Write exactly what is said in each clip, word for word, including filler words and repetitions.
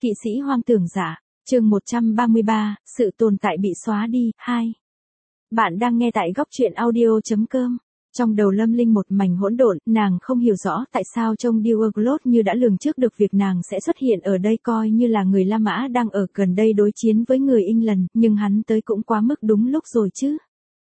Kỵ sĩ hoang tưởng giả, chương một trăm ba mươi ba, sự tồn tại bị xóa đi, hai. Bạn đang nghe tại góc truyện audio.com. Trong đầu Lâm Linh một mảnh hỗn độn, nàng không hiểu rõ tại sao trông Dioglot như đã lường trước được việc nàng sẽ xuất hiện ở đây, coi như là người La Mã đang ở gần đây đối chiến với người England, nhưng hắn tới cũng quá mức đúng lúc rồi chứ.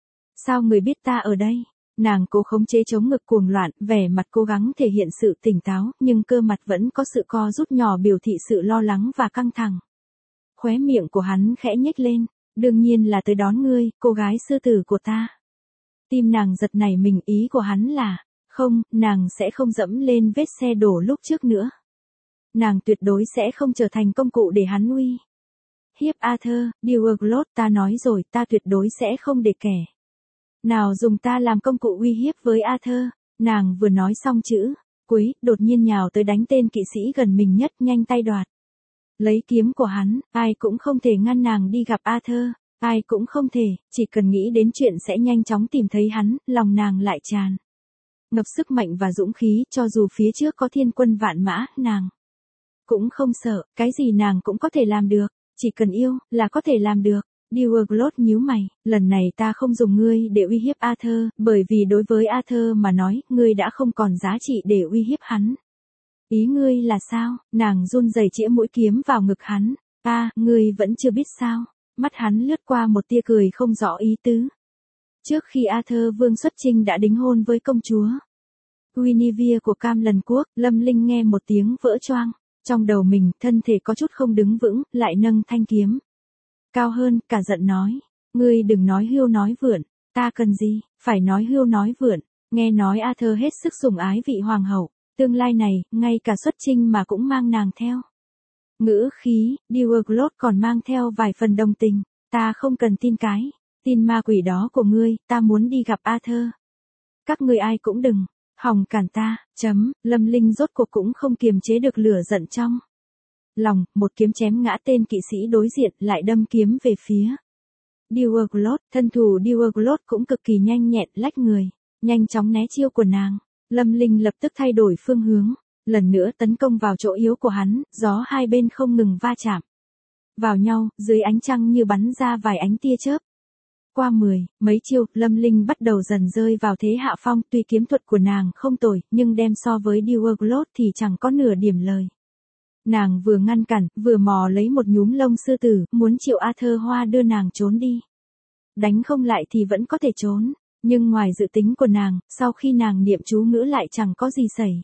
Sao người biết ta ở đây? Nàng cố khống chế chống ngực cuồng loạn, vẻ mặt cố gắng thể hiện sự tỉnh táo, nhưng cơ mặt vẫn có sự co rút nhỏ biểu thị sự lo lắng và căng thẳng. Khóe miệng của hắn khẽ nhếch lên, đương nhiên là tới đón ngươi, cô gái sư tử của ta. Tim nàng giật nảy mình, ý của hắn là, không, nàng sẽ không dẫm lên vết xe đổ lúc trước nữa. Nàng tuyệt đối sẽ không trở thành công cụ để hắn uy hiếp Arthur. Dioglot, ta nói rồi, ta tuyệt đối sẽ không để kẻ nào dùng ta làm công cụ uy hiếp với Arthur. Nàng vừa nói xong chữ cuối, đột nhiên nhào tới đánh tên kỵ sĩ gần mình nhất, nhanh tay đoạt lấy kiếm của hắn. Ai cũng không thể ngăn nàng đi gặp Arthur, ai cũng không thể, chỉ cần nghĩ đến chuyện sẽ nhanh chóng tìm thấy hắn, lòng nàng lại tràn ngập sức mạnh và dũng khí. Cho dù phía trước có thiên quân vạn mã, nàng cũng không sợ, cái gì nàng cũng có thể làm được, chỉ cần yêu, là có thể làm được. Dioglot nhíu mày, lần này ta không dùng ngươi để uy hiếp Arthur, bởi vì đối với Arthur mà nói, ngươi đã không còn giá trị để uy hiếp hắn. Ý ngươi là sao? Nàng run rẩy chĩa mũi kiếm vào ngực hắn. A, à, ngươi vẫn chưa biết sao? Mắt hắn lướt qua một tia cười không rõ ý tứ. Trước khi Arthur vương xuất chinh đã đính hôn với công chúa Guinevere của Cam Lần quốc, Lâm Linh nghe một tiếng vỡ choang. Trong đầu mình, thân thể có chút không đứng vững, lại nâng thanh kiếm cao hơn, cả giận nói, ngươi đừng nói hưu nói vượn, ta cần gì, phải nói hưu nói vượn. Nghe nói Arthur hết sức sủng ái vị hoàng hậu, tương lai này, ngay cả xuất chinh mà cũng mang nàng theo. Ngữ khí, Dioglot còn mang theo vài phần đồng tình, ta không cần tin cái tin ma quỷ đó của ngươi, ta muốn đi gặp Arthur. Các ngươi ai cũng đừng hòng cản ta. Chấm. Lâm Linh rốt cuộc cũng không kiềm chế được lửa giận trong lòng, một kiếm chém ngã tên kỵ sĩ đối diện, lại đâm kiếm về phía Dioglot. Thân thủ Dioglot cũng cực kỳ nhanh nhẹn, lách người nhanh chóng né chiêu của nàng. Lâm Linh lập tức thay đổi phương hướng, lần nữa tấn công vào chỗ yếu của hắn. Gió hai bên không ngừng va chạm vào nhau, dưới ánh trăng như bắn ra vài ánh tia chớp. Qua mười mấy chiêu, Lâm Linh bắt đầu dần rơi vào thế hạ phong. Tuy kiếm thuật của nàng không tồi, nhưng đem so với Dioglot thì chẳng có nửa điểm lời. Nàng vừa ngăn cản, vừa mò lấy một nhúm lông sư tử, muốn triệu Arthur Hoa đưa nàng trốn đi. Đánh không lại thì vẫn có thể trốn, nhưng ngoài dự tính của nàng, sau khi nàng niệm chú ngữ lại chẳng có gì xảy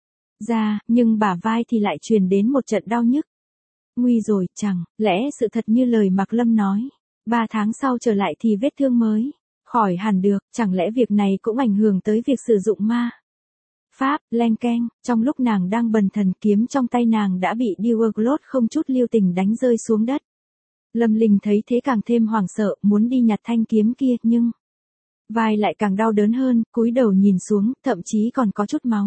ra, nhưng bả vai thì lại truyền đến một trận đau nhức. Nguy rồi, chẳng lẽ sự thật như lời Mạc Lâm nói, ba tháng sau trở lại thì vết thương mới khỏi hẳn được, chẳng lẽ việc này cũng ảnh hưởng tới việc sử dụng ma pháp. Leng keng, trong lúc nàng đang bần thần, kiếm trong tay nàng đã bị Dioglot không chút lưu tình đánh rơi xuống đất. Lâm Linh thấy thế càng thêm hoảng sợ, muốn đi nhặt thanh kiếm kia, nhưng vai lại càng đau đớn hơn, cúi đầu nhìn xuống, thậm chí còn có chút máu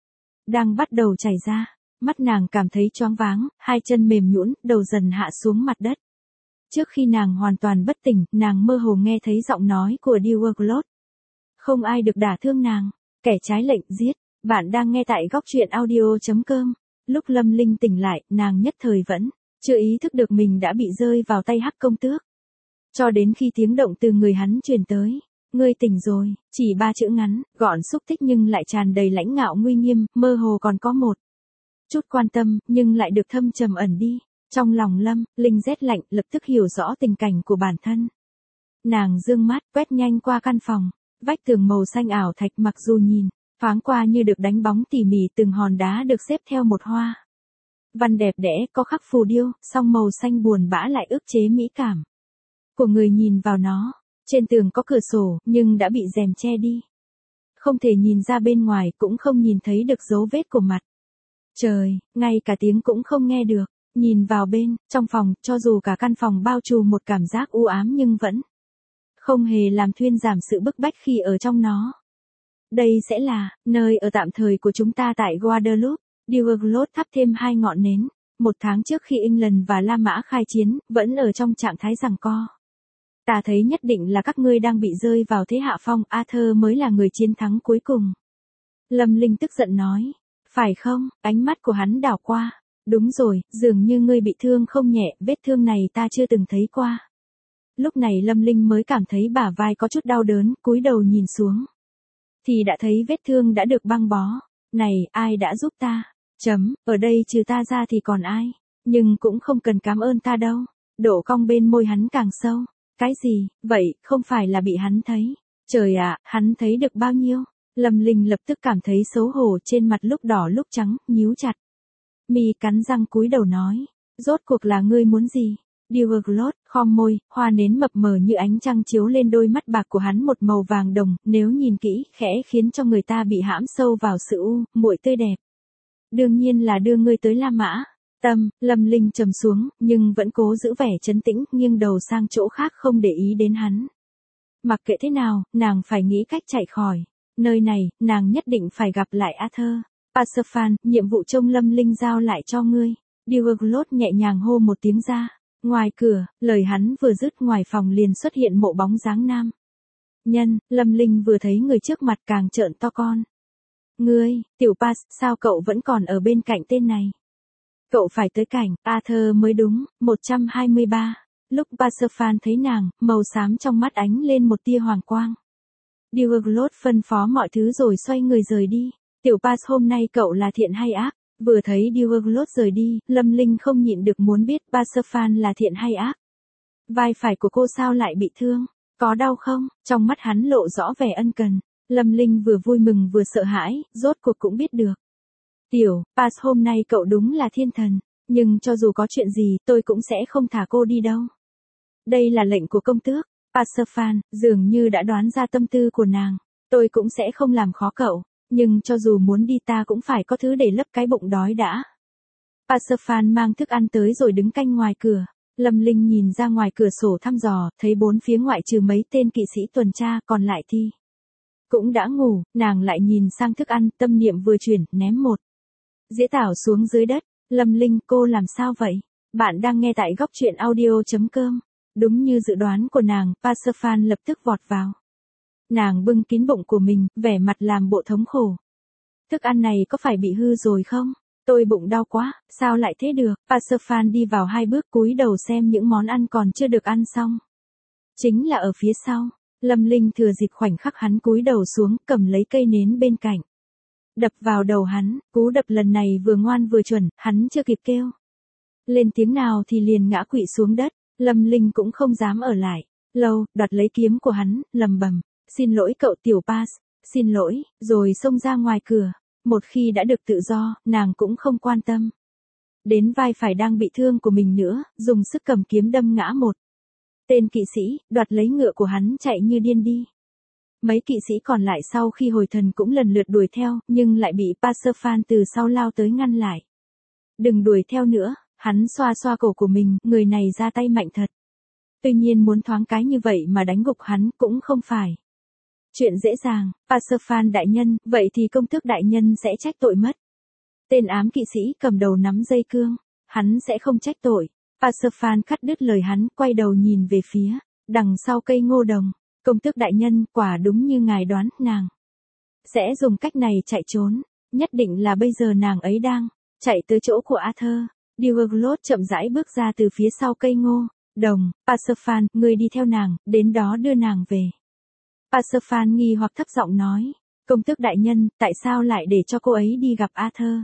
đang bắt đầu chảy ra. Mắt nàng cảm thấy choáng váng, hai chân mềm nhũn, đầu dần hạ xuống mặt đất. Trước khi nàng hoàn toàn bất tỉnh, nàng mơ hồ nghe thấy giọng nói của Dioglot. Không ai được đả thương nàng, kẻ trái lệnh giết. Bạn đang nghe tại góc truyện audio.com. Lúc Lâm Linh tỉnh lại, nàng nhất thời vẫn chưa ý thức được mình đã bị rơi vào tay Hắc công tước. Cho đến khi tiếng động từ người hắn truyền tới. Ngươi tỉnh rồi, chỉ ba chữ ngắn, gọn xúc tích nhưng lại tràn đầy lãnh ngạo nguy nghiêm, mơ hồ còn có một chút quan tâm, nhưng lại được thâm trầm ẩn đi. Trong lòng Lâm Linh rét lạnh, lập tức hiểu rõ tình cảnh của bản thân. Nàng dương mắt, quét nhanh qua căn phòng, vách tường màu xanh ảo thạch, mặc dù nhìn thoáng qua như được đánh bóng tỉ mỉ, từng hòn đá được xếp theo một hoa văn đẹp đẽ, có khắc phù điêu, song màu xanh buồn bã lại ức chế mỹ cảm của người nhìn vào nó. Trên tường có cửa sổ, nhưng đã bị rèm che đi, không thể nhìn ra bên ngoài, cũng không nhìn thấy được dấu vết của mặt trời, ngay cả tiếng cũng không nghe được. Nhìn vào bên trong phòng, cho dù cả căn phòng bao trùm một cảm giác u ám nhưng vẫn không hề làm thuyên giảm sự bức bách khi ở trong nó. Đây sẽ là nơi ở tạm thời của chúng ta tại Guadeloupe. Dioglot thắp thêm hai ngọn nến. Một tháng trước khi England và La Mã khai chiến, vẫn ở trong trạng thái giằng co. Ta thấy nhất định là các ngươi đang bị rơi vào thế hạ phong, Arthur mới là người chiến thắng cuối cùng. Lâm Linh tức giận nói. Phải không? Ánh mắt của hắn đảo qua Đúng rồi, dường như ngươi bị thương không nhẹ, vết thương này ta chưa từng thấy qua. Lúc này Lâm Linh mới cảm thấy bả vai có chút đau đớn, cúi đầu nhìn xuống. Thì đã thấy vết thương đã được băng bó. Này, ai đã giúp ta? Chấm, ở đây trừ ta ra thì còn ai? Nhưng cũng không cần cảm ơn ta đâu. Độ cong bên môi hắn càng sâu. Cái gì, vậy, không phải là bị hắn thấy. Trời ạ, hắn thấy được bao nhiêu? Lâm Linh lập tức cảm thấy xấu hổ, trên mặt lúc đỏ lúc trắng, nhíu chặt. Mi cắn răng cúi đầu nói. Rốt cuộc là ngươi muốn gì? Dioglot, khom môi, hoa nến mập mờ như ánh trăng chiếu lên đôi mắt bạc của hắn một màu vàng đồng, nếu nhìn kỹ, khẽ khiến cho người ta bị hãm sâu vào sự u, muội tươi đẹp. Đương nhiên là đưa ngươi tới La Mã. Tâm, Lâm Linh trầm xuống, nhưng vẫn cố giữ vẻ trấn tĩnh, nghiêng đầu sang chỗ khác không để ý đến hắn. Mặc kệ thế nào, nàng phải nghĩ cách chạy khỏi. Nơi này, nàng nhất định phải gặp lại Arthur. Pasophan, nhiệm vụ trông Lâm Linh giao lại cho ngươi. Dioglot nhẹ nhàng hô một tiếng ra. Ngoài cửa, lời hắn vừa dứt ngoài phòng liền xuất hiện mộ bóng dáng nam nhân, Lâm Linh vừa thấy người trước mặt càng trợn to con. Ngươi, tiểu Pas, sao cậu vẫn còn ở bên cạnh tên này? Cậu phải tới cảnh, Arthur mới đúng, một trăm hai mươi ba. Lúc Pasophan thấy nàng, màu xám trong mắt ánh lên một tia hoàng quang. Dioglot phân phó mọi thứ rồi xoay người rời đi. Tiểu Pas, hôm nay cậu là thiện hay ác? Vừa thấy Dioglot rời đi, Lâm Linh không nhịn được muốn biết Pasophan là thiện hay ác. Vai phải của cô sao lại bị thương? Có đau không? Trong mắt hắn lộ rõ vẻ ân cần. Lâm Linh vừa vui mừng vừa sợ hãi, rốt cuộc cũng biết được. Tiểu Pas, hôm nay cậu đúng là thiên thần, nhưng cho dù có chuyện gì tôi cũng sẽ không thả cô đi đâu. Đây là lệnh của công tước. Pasophan dường như đã đoán ra tâm tư của nàng. Tôi cũng sẽ không làm khó cậu. Nhưng cho dù muốn đi ta cũng phải có thứ để lấp cái bụng đói đã. Pasophan mang thức ăn tới rồi đứng canh ngoài cửa. Lâm Linh nhìn ra ngoài cửa sổ thăm dò, thấy bốn phía ngoại trừ mấy tên kỵ sĩ tuần tra còn lại thì cũng đã ngủ, nàng lại nhìn sang thức ăn, tâm niệm vừa chuyển, ném một dĩa tảo xuống dưới đất. Lâm Linh, cô làm sao vậy? Bạn đang nghe tại góc truyện audio.com. Đúng như dự đoán của nàng, Pasophan lập tức vọt vào. Nàng bưng kín bụng của mình, vẻ mặt làm bộ thống khổ. Thức ăn này có phải bị hư rồi không? Tôi bụng đau quá, sao lại thế được? Pasophan đi vào hai bước cúi đầu xem những món ăn còn chưa được ăn xong. Chính là ở phía sau, Lâm Linh thừa dịp khoảnh khắc hắn cúi đầu xuống, cầm lấy cây nến bên cạnh. Đập vào đầu hắn, cú đập lần này vừa ngoan vừa chuẩn, hắn chưa kịp kêu lên tiếng nào thì liền ngã quỵ xuống đất. Lâm Linh cũng không dám ở lại lâu, đoạt lấy kiếm của hắn, lầm bầm. Xin lỗi cậu tiểu Pas, xin lỗi, rồi xông ra ngoài cửa. Một khi đã được tự do, nàng cũng không quan tâm đến vai phải đang bị thương của mình nữa, dùng sức cầm kiếm đâm ngã một tên kỵ sĩ, đoạt lấy ngựa của hắn chạy như điên đi. Mấy kỵ sĩ còn lại sau khi hồi thần cũng lần lượt đuổi theo, nhưng lại bị Pasophan từ sau lao tới ngăn lại. Đừng đuổi theo nữa, hắn xoa xoa cổ của mình, người này ra tay mạnh thật. Tuy nhiên muốn thoáng cái như vậy mà đánh gục hắn cũng không phải chuyện dễ dàng. Pasophan đại nhân, vậy thì công tước đại nhân sẽ trách tội mất. Tên ám kỵ sĩ cầm đầu nắm dây cương, hắn sẽ không trách tội. Pasophan cắt đứt lời hắn, quay đầu nhìn về phía đằng sau cây ngô đồng. Công tước đại nhân, quả đúng như ngài đoán, nàng sẽ dùng cách này chạy trốn. Nhất định là bây giờ nàng ấy đang chạy tới chỗ của Arthur. Dioglot chậm rãi bước ra từ phía sau cây ngô đồng. Pasophan, ngươi đi theo nàng, đến đó đưa nàng về. Pasophan nghi hoặc thấp giọng nói. Công tước đại nhân, tại sao lại để cho cô ấy đi gặp Arthur?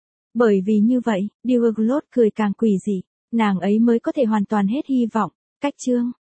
Bởi vì như vậy, Dioglot cười càng quỷ dị. Nàng ấy mới có thể hoàn toàn hết hy vọng. Cách chương